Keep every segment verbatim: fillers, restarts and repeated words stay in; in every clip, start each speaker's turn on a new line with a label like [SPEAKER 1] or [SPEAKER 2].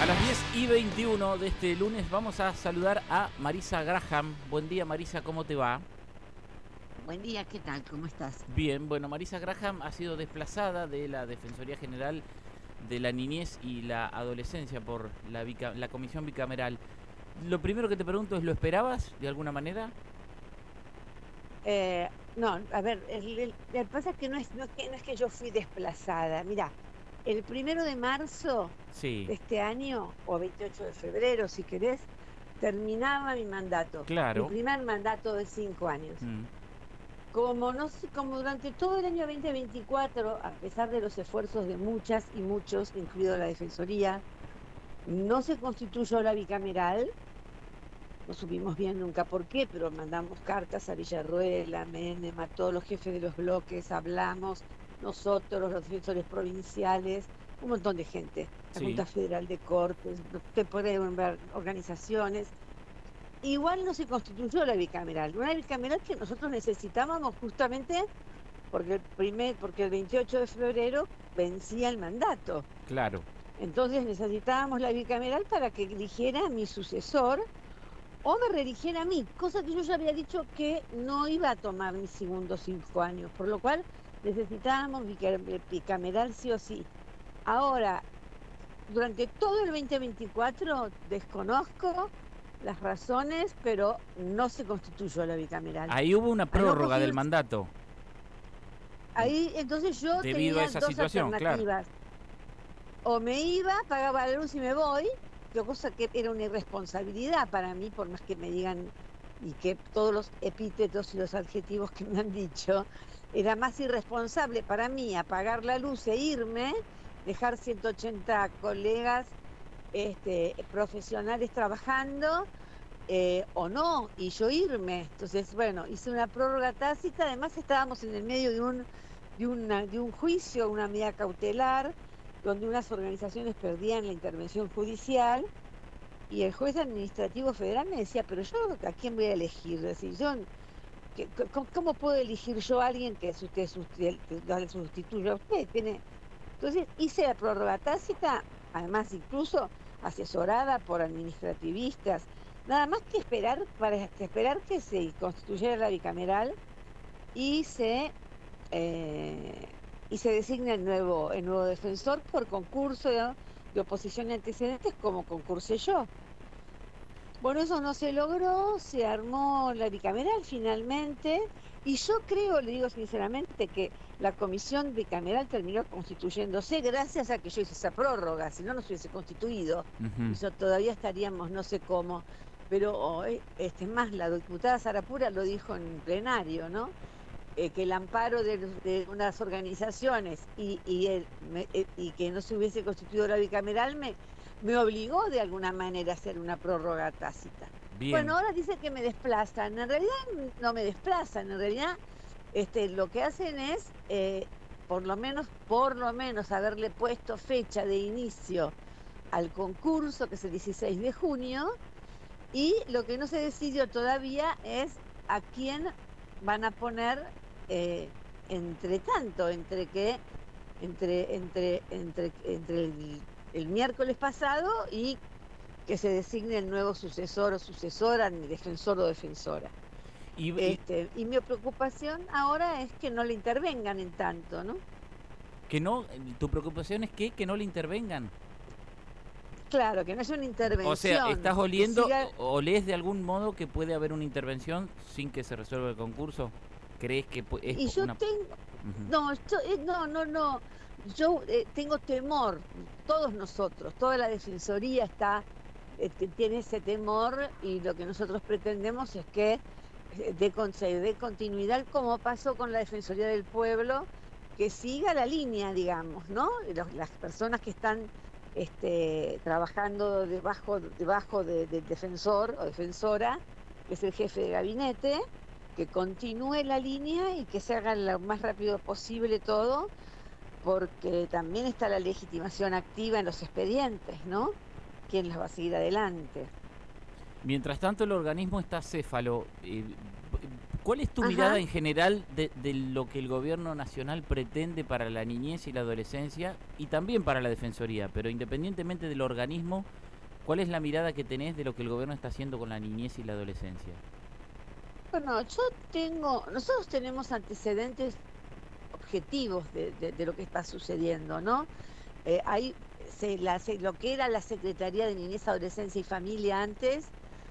[SPEAKER 1] las diez y veintiuno de este lunes vamos a saludar a Marisa Graham. Buen día, Marisa, ¿cómo te va?
[SPEAKER 2] Buen día, ¿qué tal? ¿Cómo estás?
[SPEAKER 1] Bien, bueno, Marisa Graham ha sido desplazada de la Defensoría General de la Niñez y la Adolescencia por la, bica la Comisión Bicameral. Lo primero que te pregunto es, ¿lo esperabas de alguna manera?
[SPEAKER 2] Eh, no, a ver, el, el, el pasa es que no es, no, es que no es que yo fui desplazada. Mirá, el primero de marzo
[SPEAKER 1] Sí.
[SPEAKER 2] de este año, o veintiocho de febrero, si querés, terminaba mi mandato.
[SPEAKER 1] Claro.
[SPEAKER 2] Mi primer mandato de cinco años.
[SPEAKER 1] Mm.
[SPEAKER 2] Como no sé, como durante todo el año veinte veinticuatro, a pesar de los esfuerzos de muchas y muchos, incluido la Defensoría, no se constituyó la bicameral. No supimos bien nunca por qué, pero mandamos cartas a Villarruel, a Menem, a todos los jefes de los bloques, hablamos, nosotros, los defensores provinciales, un montón de gente, la
[SPEAKER 1] Sí.
[SPEAKER 2] Junta Federal de Cortes, te pueden ver organizaciones. Igual no se constituyó la bicameral, una bicameral que nosotros necesitábamos justamente porque el, primer, porque el veintiocho de febrero vencía el mandato.
[SPEAKER 1] Claro.
[SPEAKER 2] Entonces necesitábamos la bicameral para que eligiera a mi sucesor o me reeligiera a mí, cosa que yo ya había dicho que no iba a tomar mis segundos cinco años, por lo cual necesitábamos bicameral sí o sí. Ahora, durante todo el veinte veinticuatro desconozco las razones, pero no se constituyó la bicameral.
[SPEAKER 1] Ahí hubo una prórroga
[SPEAKER 2] no
[SPEAKER 1] del mandato.
[SPEAKER 2] Ahí, entonces yo
[SPEAKER 1] Debido
[SPEAKER 2] tenía
[SPEAKER 1] a esa
[SPEAKER 2] dos
[SPEAKER 1] situación,
[SPEAKER 2] alternativas.
[SPEAKER 1] Claro.
[SPEAKER 2] O me iba, pagaba la luz y me voy, que cosa que era una irresponsabilidad para mí, por más que me digan, y que todos los epítetos y los adjetivos que me han dicho, era más irresponsable para mí apagar la luz e irme, dejar ciento ochenta colegas este, profesionales trabajando, eh, o no, y yo irme. Entonces, bueno, hice una prórroga tácita, además estábamos en el medio de un, de una, de un juicio, una medida cautelar, donde unas organizaciones perdían la intervención judicial, y el juez administrativo federal me decía, pero yo ¿a quién voy a elegir? Es decir, yo, ¿qué, cómo, ¿cómo puedo elegir yo a alguien que usted sustituya a usted? Tiene... Entonces hice la prórroga tácita, además incluso asesorada por administrativistas, nada más que esperar, para que esperar que se constituyera la bicameral y se... Eh, y se designa el nuevo, el nuevo defensor por concurso de, de oposición y antecedentes, como concursé yo. Bueno, eso no se logró, se armó la bicameral finalmente, y yo creo, le digo sinceramente, que la comisión bicameral terminó constituyéndose gracias a que yo hice esa prórroga, si no, no se hubiese constituido,
[SPEAKER 1] Uh-huh.
[SPEAKER 2] y yo todavía estaríamos no sé cómo, pero oh, este, más la diputada Sarapura lo dijo en plenario, ¿no? Eh, que el amparo de, de unas organizaciones y, y, el, me, eh, y que no se hubiese constituido la bicameral me, me obligó de alguna manera a hacer una prórroga tácita. Bien. Bueno, ahora dice que me desplazan, en realidad no me desplazan, en realidad este, lo que hacen es eh, por lo menos, por lo menos haberle puesto fecha de inicio al concurso, que es el dieciséis de junio, y lo que no se decidió todavía es a quién van a poner eh, entre tanto, entre que entre entre entre entre el, el miércoles pasado y que se designe el nuevo sucesor o sucesora, ni defensor o defensora. Y, este, y, y mi preocupación ahora es que no le intervengan en tanto, ¿no?
[SPEAKER 1] Que no, tu preocupación es que que no le intervengan.
[SPEAKER 2] Claro, que no haya una intervención.
[SPEAKER 1] O sea, ¿estás oliendo,
[SPEAKER 2] siga...
[SPEAKER 1] olés de algún modo que puede haber una intervención sin que se resuelva el concurso? ¿Crees que es
[SPEAKER 2] y yo
[SPEAKER 1] una...
[SPEAKER 2] tengo... Uh-huh. No, yo, no, no, no. Yo eh, tengo temor, todos nosotros, toda la Defensoría está, eh, tiene ese temor, y lo que nosotros pretendemos es que eh, de, se dé continuidad, como pasó con la Defensoría del Pueblo, que siga la línea, digamos, ¿no? Los, las personas que están este, trabajando debajo, debajo del de defensor o defensora, que es el jefe de gabinete, que continúe la línea y que se haga lo más rápido posible todo, porque también está la legitimación activa en los expedientes, ¿no? ¿Quién las va a seguir adelante?
[SPEAKER 1] Mientras tanto, el organismo está céfalo. Eh, ¿Cuál es tu
[SPEAKER 2] Ajá.
[SPEAKER 1] mirada en general de, de lo que el gobierno nacional pretende para la niñez y la adolescencia y también para la Defensoría? Pero independientemente del organismo, ¿cuál es la mirada que tenés de lo que el gobierno está haciendo con la niñez y la adolescencia?
[SPEAKER 2] Bueno, yo tengo, nosotros tenemos antecedentes objetivos de, de- de lo que está sucediendo, ¿no? Eh, hay se, la, se- lo que era la Secretaría de Niñez, Adolescencia y Familia antes,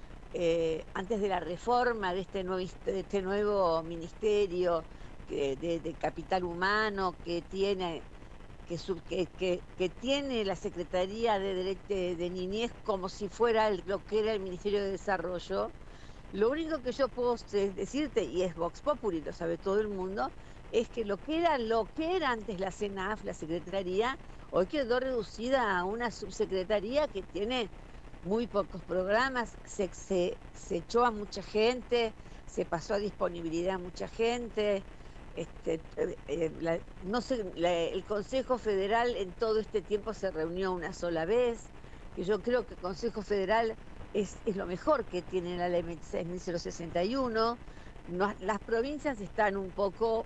[SPEAKER 2] eh, antes de la reforma de este nuevo, ins- de este nuevo ministerio que- de, de capital humano que tiene que, sub- que, que- que tiene la Secretaría de, Dere- de, de Niñez como si fuera el- lo que era el Ministerio de Desarrollo. Lo único que yo puedo se- decirte, y es Vox Populi, lo sabe todo el mundo, es que lo que era, lo que era antes la CENAF, la Secretaría, hoy quedó reducida a una subsecretaría que tiene muy pocos programas, se, se, se echó a mucha gente, se pasó a disponibilidad a mucha gente. Este, eh, eh, la- no sé, la- el Consejo Federal en todo este tiempo se reunió una sola vez, que yo creo que el Consejo Federal es, es lo mejor que tiene la ley veintiséis mil sesenta y uno. No, las provincias están un poco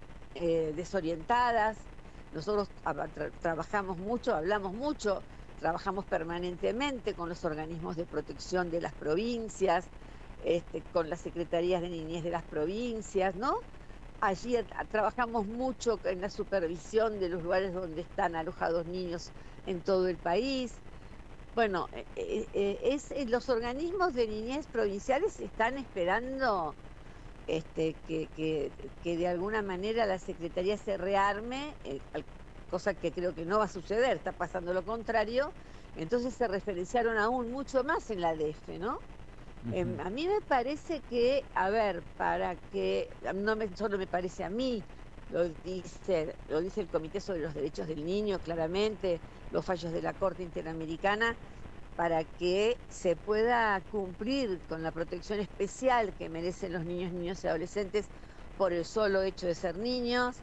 [SPEAKER 2] eh, desorientadas. Nosotros tra trabajamos mucho, hablamos mucho, trabajamos permanentemente con los organismos de protección de las provincias, este, con las secretarías de niñez de las provincias, ¿no? Allí trabajamos mucho en la supervisión de los lugares donde están alojados niños en todo el país. Bueno, eh, eh, es, eh, los organismos de niñez provinciales están esperando este, que, que, que de alguna manera la Secretaría se rearme, eh, cosa que creo que no va a suceder, está pasando lo contrario. Entonces se referenciaron aún mucho más en la D F, ¿no? Eh,
[SPEAKER 1] Ujú.
[SPEAKER 2] a mí me parece que, a ver, para que, no me, solo me parece a mí, lo dice, lo dice el Comité sobre los Derechos del Niño claramente, los fallos de la Corte Interamericana, para que se pueda cumplir con la protección especial que merecen los niños, niños y adolescentes por el solo hecho de ser niños.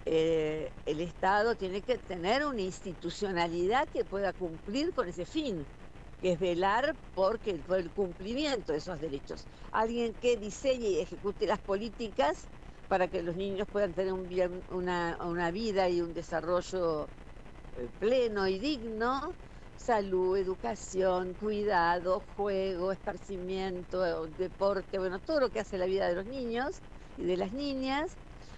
[SPEAKER 2] Eh, el Estado tiene que tener una institucionalidad que pueda cumplir con ese fin, que es velar porque, por el cumplimiento de esos derechos. Alguien que diseñe y ejecute las políticas para que los niños puedan tener un bien, una, una vida y un desarrollo eh, pleno y digno, salud, educación, cuidado, juego, esparcimiento, deporte, bueno, todo lo que hace la vida de los niños y de las niñas,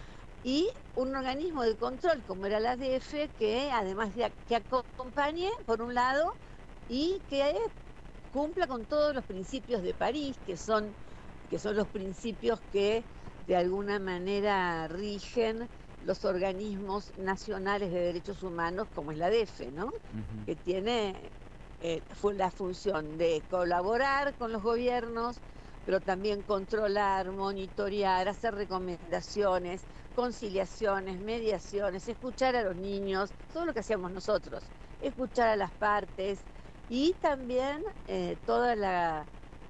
[SPEAKER 2] y un organismo de control como era la D F que además de que acompañe por un lado y que cumpla con todos los principios de París, que son, que son los principios que de alguna manera rigen los organismos nacionales de derechos humanos, como es la D F, ¿no?
[SPEAKER 1] Ujú.
[SPEAKER 2] Que tiene eh, fue la función de colaborar con los gobiernos, pero también controlar, monitorear, hacer recomendaciones, conciliaciones, mediaciones, escuchar a los niños, todo lo que hacíamos nosotros, escuchar a las partes y también eh, toda la,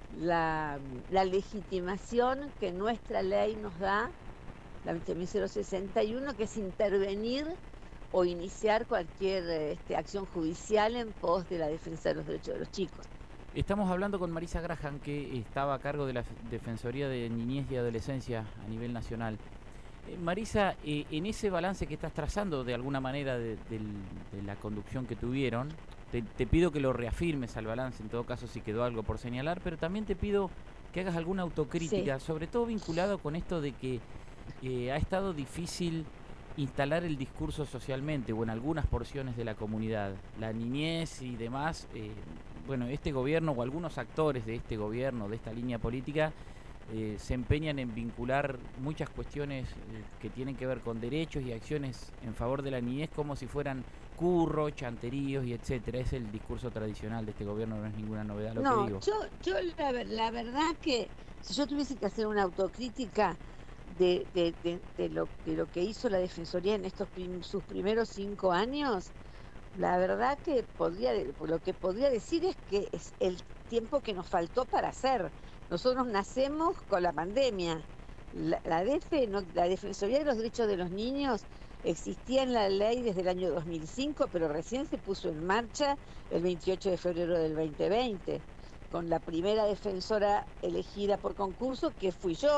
[SPEAKER 2] la, la legitimación que nuestra ley nos da, la veinte mil sesenta y uno, que es intervenir o iniciar cualquier este, acción judicial en pos de la defensa de los derechos de los chicos.
[SPEAKER 1] Estamos hablando con Marisa Graham, que estaba a cargo de la Defensoría de Niñez y Adolescencia a nivel nacional. Eh, Marisa, eh, en ese balance que estás trazando de alguna manera de, de, de la conducción que tuvieron, te, te pido que lo reafirmes al balance, en todo caso si quedó algo por señalar, pero también te pido que hagas alguna autocrítica,
[SPEAKER 2] Sí.
[SPEAKER 1] sobre todo vinculado con esto de que eh, ha estado difícil instalar el discurso socialmente o en algunas porciones de la comunidad, la niñez y demás. Eh, bueno, este gobierno o algunos actores de este gobierno, de esta línea política, eh, se empeñan en vincular muchas cuestiones eh, que tienen que ver con derechos y acciones en favor de la niñez como si fueran curro, chanteríos y etcétera. Es el discurso tradicional de este gobierno, no es ninguna novedad lo que
[SPEAKER 2] No,
[SPEAKER 1] digo.
[SPEAKER 2] yo, yo la, la verdad que si yo tuviese que hacer una autocrítica de, de, de, de, lo, de lo que hizo la Defensoría en estos prim, sus primeros cinco años, la verdad que podría, lo que podría decir es que es el tiempo que nos faltó para hacer. Nosotros nacemos con la pandemia. La, la, D F, no, la Defensoría de los Derechos de los Niños existía en la ley desde el año dos mil cinco, pero recién se puso en marcha el veintiocho de febrero del veinte veinte, con la primera defensora elegida por concurso, que fui yo,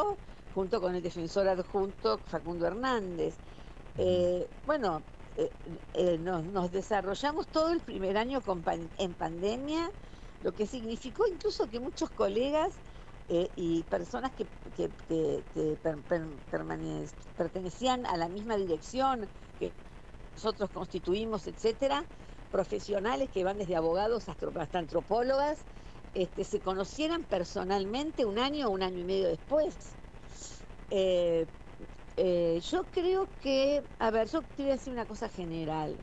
[SPEAKER 2] junto con el defensor adjunto Facundo Hernández.
[SPEAKER 1] Ujú.
[SPEAKER 2] Eh, bueno, eh, eh, nos, nos desarrollamos todo el primer año con pan- en pandemia, lo que significó incluso que muchos colegas eh, y personas que, que- que- que per- per- permane- pertenecían a la misma dirección que nosotros constituimos, etcétera, profesionales que van desde abogados hasta, hasta antropólogas, este, se conocieran personalmente un año o un año y medio después. Eh, eh, yo creo que, a ver, yo te voy a decir una cosa general.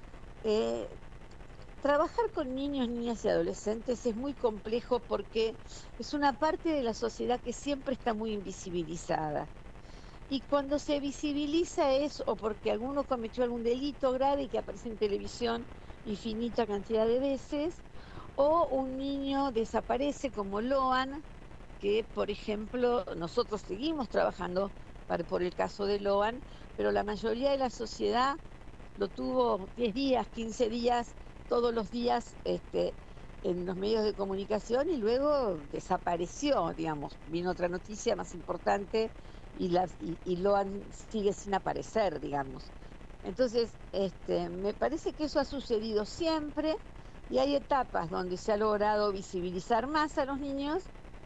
[SPEAKER 2] Eh, Trabajar con niños, niñas y adolescentes es muy complejo porque es una parte de la sociedad que siempre está muy invisibilizada. Y cuando se visibiliza es o porque alguno cometió algún delito grave y que aparece en televisión infinita cantidad de veces, o un niño desaparece como Loan, que por ejemplo nosotros seguimos trabajando para, por el caso de Loan, pero la mayoría de la sociedad lo tuvo diez días, quince días, todos los días este, en los medios de comunicación y luego desapareció, digamos. Vino otra noticia más importante y, las, y, y Loan sigue sin aparecer, digamos. Entonces, este, me parece que eso ha sucedido siempre y hay etapas donde se ha logrado visibilizar más a los niños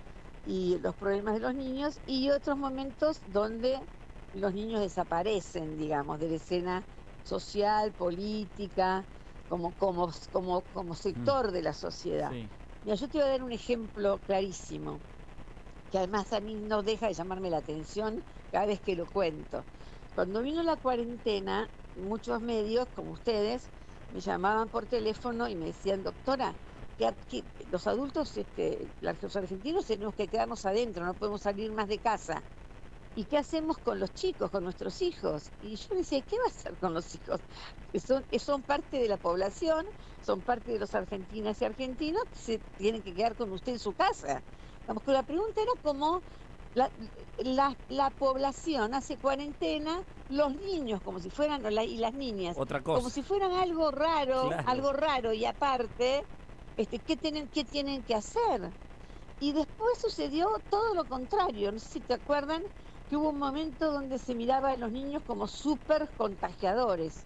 [SPEAKER 2] y los problemas de los niños y otros momentos donde los niños desaparecen, digamos, de la escena social, política, como, como, como, como
[SPEAKER 1] Mm,
[SPEAKER 2] sector de la sociedad.
[SPEAKER 1] sí.
[SPEAKER 2] Mira, yo te voy a dar un ejemplo clarísimo, que además a mí no deja de llamarme la atención cada vez que lo cuento. Cuando vino la cuarentena, muchos medios, como ustedes, me llamaban por teléfono y me decían, doctora, que, que los adultos, este, los argentinos tenemos que quedarnos adentro, no podemos salir más de casa. ¿Y qué hacemos con los chicos, con nuestros hijos? Y yo decía, ¿qué va a hacer con los hijos? Que son, que son parte de la población, son parte de los argentinas y argentinos, que se tienen que quedar con usted en su casa. Vamos, que la pregunta era cómo la, la, la población hace cuarentena, los niños como si fueran, la, y las niñas,
[SPEAKER 1] Otra
[SPEAKER 2] como
[SPEAKER 1] cosa.
[SPEAKER 2] si fueran algo raro,
[SPEAKER 1] Claro.
[SPEAKER 2] algo raro, y aparte, este, ¿qué tienen, qué tienen que hacer? Y después sucedió todo lo contrario. No sé si te acuerdan que hubo un momento donde se miraba a los niños como súper contagiadores.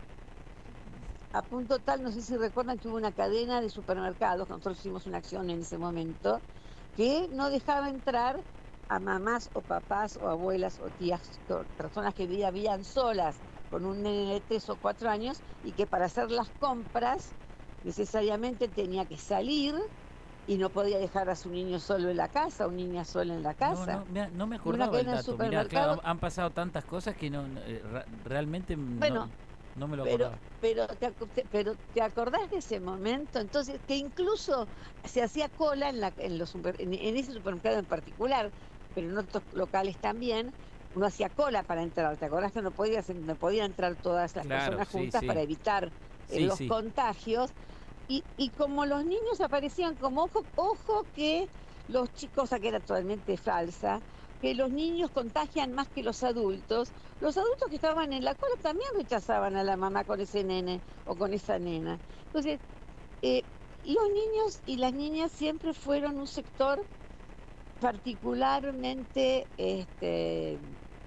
[SPEAKER 2] A punto tal, no sé si recuerdan que hubo una cadena de supermercados, nosotros hicimos una acción en ese momento, que no dejaba entrar a mamás o papás o abuelas o tías, personas que vivían solas con un nene de tres o cuatro años y que para hacer las compras necesariamente tenía que salir y no podía dejar a su niño solo en la casa, o niña sola en la
[SPEAKER 1] No,
[SPEAKER 2] casa.
[SPEAKER 1] no, mira, no me
[SPEAKER 2] Y una
[SPEAKER 1] acordaba el
[SPEAKER 2] cadena de
[SPEAKER 1] dato. Mirá, claro, han,
[SPEAKER 2] supermercados,
[SPEAKER 1] han pasado tantas cosas que no, no, eh, ra- realmente no,
[SPEAKER 2] bueno,
[SPEAKER 1] no me lo
[SPEAKER 2] pero,
[SPEAKER 1] acordaba.
[SPEAKER 2] pero, te, acu- te- pero te acordás de ese momento, entonces, que incluso se hacía cola en, la, en, los super- en, en ese supermercado en particular, pero en otros locales también, uno hacía cola para entrar. ¿Te acordás que no podía, no podían entrar todas las
[SPEAKER 1] Claro,
[SPEAKER 2] personas
[SPEAKER 1] sí,
[SPEAKER 2] juntas
[SPEAKER 1] sí.
[SPEAKER 2] para evitar eh,
[SPEAKER 1] Sí,
[SPEAKER 2] los
[SPEAKER 1] sí.
[SPEAKER 2] contagios? Y, y como los niños aparecían como ojo, ojo que los chicos, cosa que era totalmente falsa, que los niños contagian más que los adultos, los adultos que estaban en la cola también rechazaban a la mamá con ese nene o con esa nena. Entonces, eh, los niños y las niñas siempre fueron un sector particularmente este,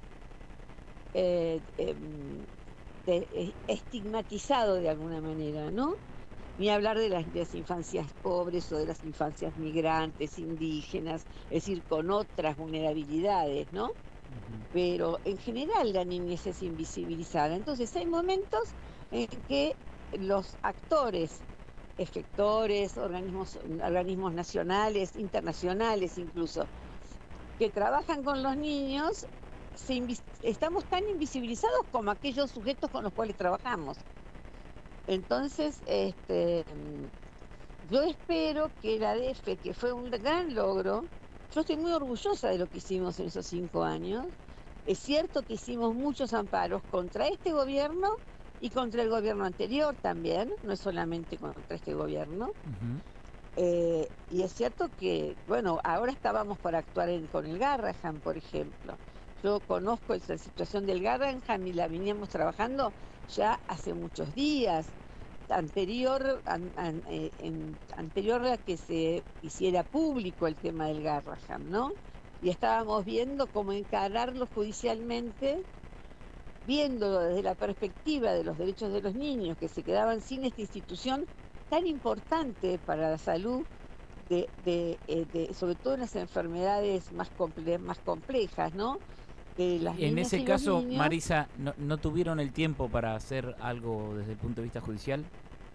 [SPEAKER 2] eh, em, de- eh, estigmatizado de alguna manera, ¿no? Ni hablar de las, de las infancias pobres o de las infancias migrantes, indígenas, es decir, con otras vulnerabilidades, ¿no?
[SPEAKER 1] Ujú.
[SPEAKER 2] Pero en general la niñez es invisibilizada. Entonces hay momentos en que los actores, efectores, organismos, organismos nacionales, internacionales incluso, que trabajan con los niños, se invis- estamos tan invisibilizados como aquellos sujetos con los cuales trabajamos. Entonces, este, mm, yo espero que la D F, que fue un gran logro, yo estoy muy orgullosa de lo que hicimos en esos cinco años. Es cierto que hicimos muchos amparos contra este gobierno y contra el gobierno anterior también, no es solamente contra este gobierno.
[SPEAKER 1] Ujú.
[SPEAKER 2] Eh, y es cierto que, bueno, ahora estábamos para actuar en- con el Garrahan, por ejemplo. Yo conozco esa situación del Garrahan y la veníamos trabajando ya hace muchos días, anterior, an- an- eh, en- anterior a que se hiciera público el tema del Garrahan, ¿no? y estábamos viendo cómo encararlo judicialmente, viéndolo desde la perspectiva de los derechos de los niños que se quedaban sin esta institución tan importante para la salud, de, de, eh, de, sobre todo en las enfermedades más, comple más complejas, ¿no? De las
[SPEAKER 1] En
[SPEAKER 2] niñas
[SPEAKER 1] ese
[SPEAKER 2] y
[SPEAKER 1] caso,
[SPEAKER 2] los niños.
[SPEAKER 1] Marisa, ¿no, ¿no tuvieron el tiempo para hacer algo desde el punto de vista judicial?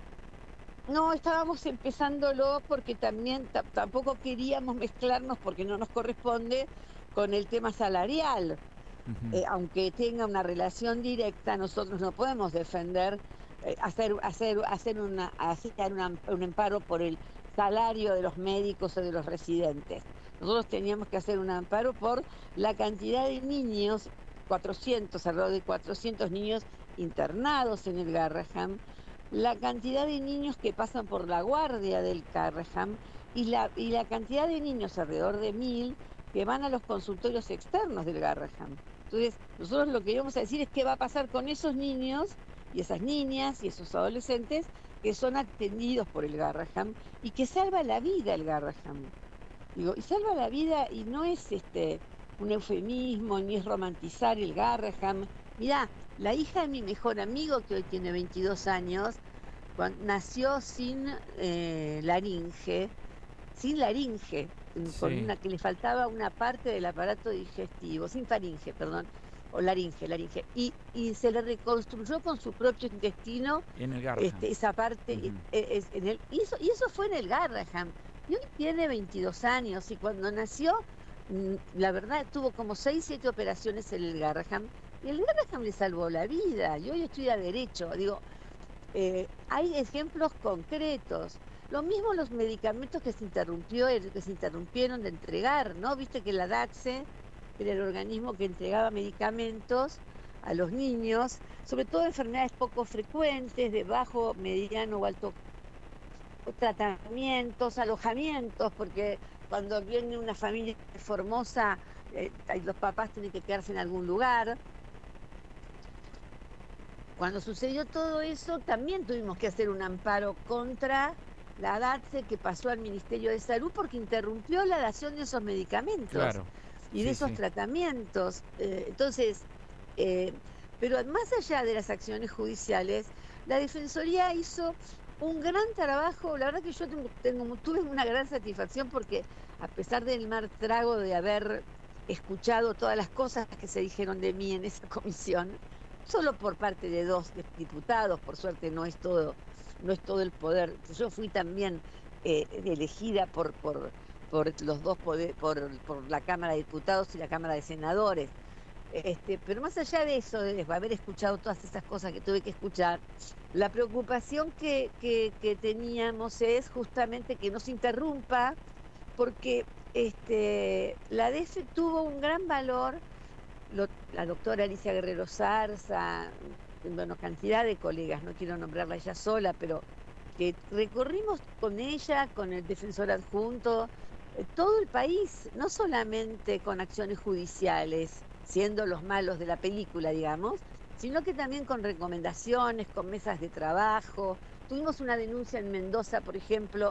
[SPEAKER 2] No, estábamos empezándolo porque también tampoco queríamos mezclarnos, porque no nos corresponde, con el tema salarial. Uh-huh. eh, aunque tenga una relación directa, nosotros no podemos defender, eh, hacer, hacer, hacer, una, hacer una, un amparo por el salario de los médicos o de los residentes. Nosotros teníamos que hacer un amparo por la cantidad de niños, cuatrocientos, alrededor de cuatrocientos niños internados en el Garrahan, la cantidad de niños que pasan por la guardia del Garrahan y la, y la cantidad de niños, alrededor de mil, que van a los consultorios externos del Garrahan. Entonces, nosotros lo que íbamos a decir es qué va a pasar con esos niños y esas niñas y esos adolescentes que son atendidos por el Garrahan y que salva la vida el Garrahan. Digo, y salva la vida, y no es este un eufemismo, ni es romantizar el Garrahan. Mirá, la hija de mi mejor amigo, que hoy tiene veintidós años, cuando, nació sin eh, laringe, sin laringe, sí. Con una que le faltaba una parte del aparato digestivo, sin faringe, perdón, o laringe, laringe, y, y se le reconstruyó con su propio intestino
[SPEAKER 1] en el
[SPEAKER 2] este, esa parte, uh-huh. es, es, en el, y, eso, y eso fue en el Garrahan, y hoy tiene veintidós años, y cuando nació, la verdad, tuvo como seis, siete operaciones en el Garrahan, y el Garrahan le salvó la vida, y hoy estudia Derecho, digo, eh, hay ejemplos concretos. Lo mismo los medicamentos que se interrumpió, que se interrumpieron de entregar, ¿no? Viste que la DACSE era el organismo que entregaba medicamentos a los niños, sobre todo enfermedades poco frecuentes, de bajo, mediano o alto tratamientos, alojamientos, porque cuando viene una familia formosa, eh, los papás tienen que quedarse en algún lugar. Cuando sucedió todo eso, también tuvimos que hacer un amparo contra la DATSE, que pasó al Ministerio de Salud porque interrumpió la dación de esos medicamentos,
[SPEAKER 1] claro,
[SPEAKER 2] y de
[SPEAKER 1] sí,
[SPEAKER 2] esos
[SPEAKER 1] sí.
[SPEAKER 2] tratamientos. Eh, entonces, eh, pero más allá de las acciones judiciales, la Defensoría hizo un gran trabajo. La verdad que yo tengo, tengo, tuve una gran satisfacción porque, a pesar del mal trago de haber escuchado todas las cosas que se dijeron de mí en esa comisión, solo por parte de dos diputados, por suerte no es todo, no es todo el poder. Yo fui también eh, elegida por, por, por los dos poder, por, por la Cámara de Diputados y la Cámara de Senadores. Este, pero más allá de eso, de haber escuchado todas esas cosas que tuve que escuchar, la preocupación que, que, que teníamos es justamente que no se interrumpa, porque este, la D E F tuvo un gran valor. Lo, la doctora Alicia Guerrero Zarza, bueno, cantidad de colegas, no quiero nombrarla ella sola, pero que recorrimos con ella, con el defensor adjunto, eh, todo el país, no solamente con acciones judiciales, siendo los malos de la película, digamos, sino que también con recomendaciones, con mesas de trabajo. Tuvimos una denuncia en Mendoza, por ejemplo,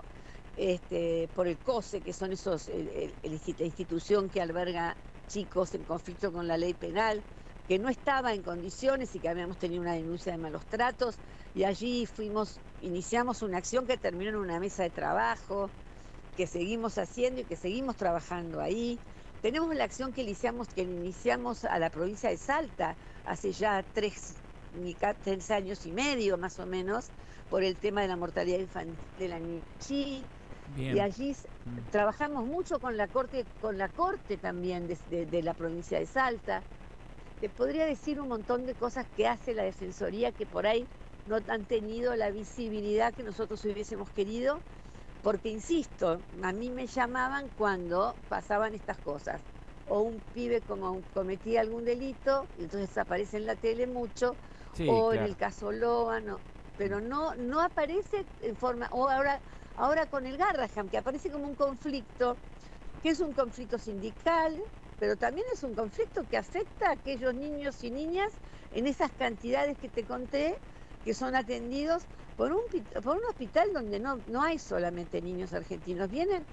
[SPEAKER 2] este, por el COSE, que son esos, el, el, la institución que alberga chicos en conflicto con la ley penal, que no estaba en condiciones y que habíamos tenido una denuncia de malos tratos, y allí fuimos, iniciamos una acción que terminó en una mesa de trabajo, que seguimos haciendo y que seguimos trabajando ahí. Tenemos la acción que iniciamos, que iniciamos a la provincia de Salta hace ya tres, tres años y medio más o menos, por el tema de la mortalidad infantil de la niñez. Y allí mm. trabajamos mucho con la corte, con la corte también de, de, de la provincia de Salta. Te podría decir un montón de cosas que hace la Defensoría que por ahí no han tenido la visibilidad que nosotros hubiésemos querido, porque insisto, a mí me llamaban cuando pasaban estas cosas, o un pibe como cometía algún delito, y entonces aparece en la tele mucho, sí, o claro. En el caso Loa, no, pero no, no aparece en forma, o ahora, ahora con el Garrahan, que aparece como un conflicto, que es un conflicto sindical, pero también es un conflicto que afecta a aquellos niños y niñas en esas cantidades que te conté, que son atendidos por un, por un hospital donde no, no hay solamente niños argentinos, vienen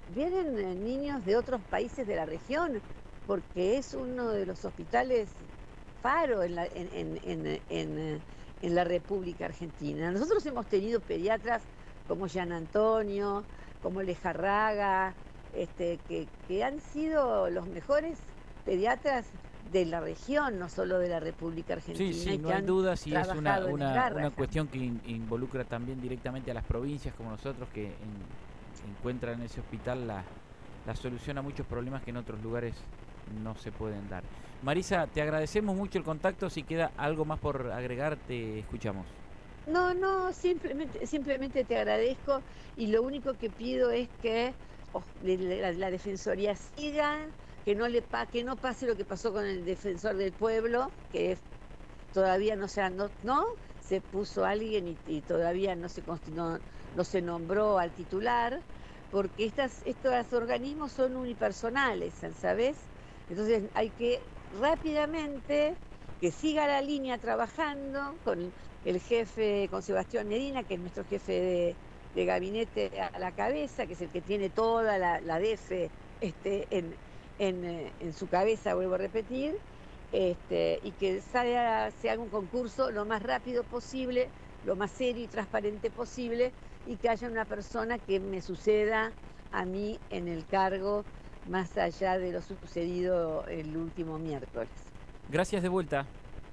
[SPEAKER 2] vienen eh, niños de otros países de la región, porque es uno de los hospitales faro en la, en, en, en, en, en la República Argentina. Nosotros hemos tenido pediatras como Gian Antonio, como Lejarraga, este, que, que han sido los mejores pediatras de la región, no solo de la República Argentina.
[SPEAKER 1] Sí, sí,
[SPEAKER 2] y
[SPEAKER 1] no
[SPEAKER 2] que
[SPEAKER 1] hay
[SPEAKER 2] han
[SPEAKER 1] duda si es una,
[SPEAKER 2] trabajado en
[SPEAKER 1] una,
[SPEAKER 2] Esgarraja.
[SPEAKER 1] una cuestión que in, involucra también directamente a las provincias como nosotros, que en, encuentran en ese hospital la, la solución a muchos problemas que en otros lugares no se pueden dar. Marisa, te agradecemos mucho el contacto. Si queda algo más por agregar, te escuchamos.
[SPEAKER 2] No, no, simplemente, simplemente te agradezco, y lo único que pido es que oh, la, la Defensoría siga, que no, le pa, que no pase lo que pasó con el Defensor del Pueblo, que todavía no se, no, no, se puso alguien y, y todavía no se, no, no se nombró al titular, porque estas, estos organismos son unipersonales, ¿sabes? Entonces hay que rápidamente que siga la línea trabajando con el jefe, con Sebastián Medina, que es nuestro jefe de, de gabinete a la cabeza, que es el que tiene toda la, la D F este, en, en, en su cabeza, vuelvo a repetir, este, y que salga, se haga un concurso lo más rápido posible, lo más serio y transparente posible, y que haya una persona que me suceda a mí en el cargo, más allá de lo sucedido el último miércoles.
[SPEAKER 1] Gracias de vuelta.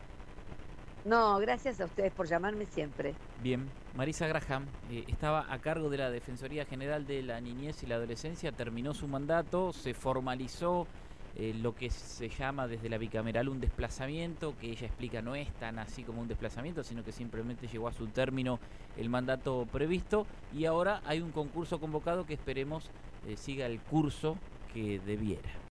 [SPEAKER 2] No, gracias a ustedes por llamarme siempre.
[SPEAKER 1] Bien, Marisa Graham eh, estaba a cargo de la Defensoría General de la Niñez y la Adolescencia, terminó su mandato, se formalizó eh, lo que se llama desde la bicameral un desplazamiento, que ella explica no es tan así como un desplazamiento, sino que simplemente llegó a su término el mandato previsto, y ahora hay un concurso convocado que esperemos eh, siga el curso que debiera.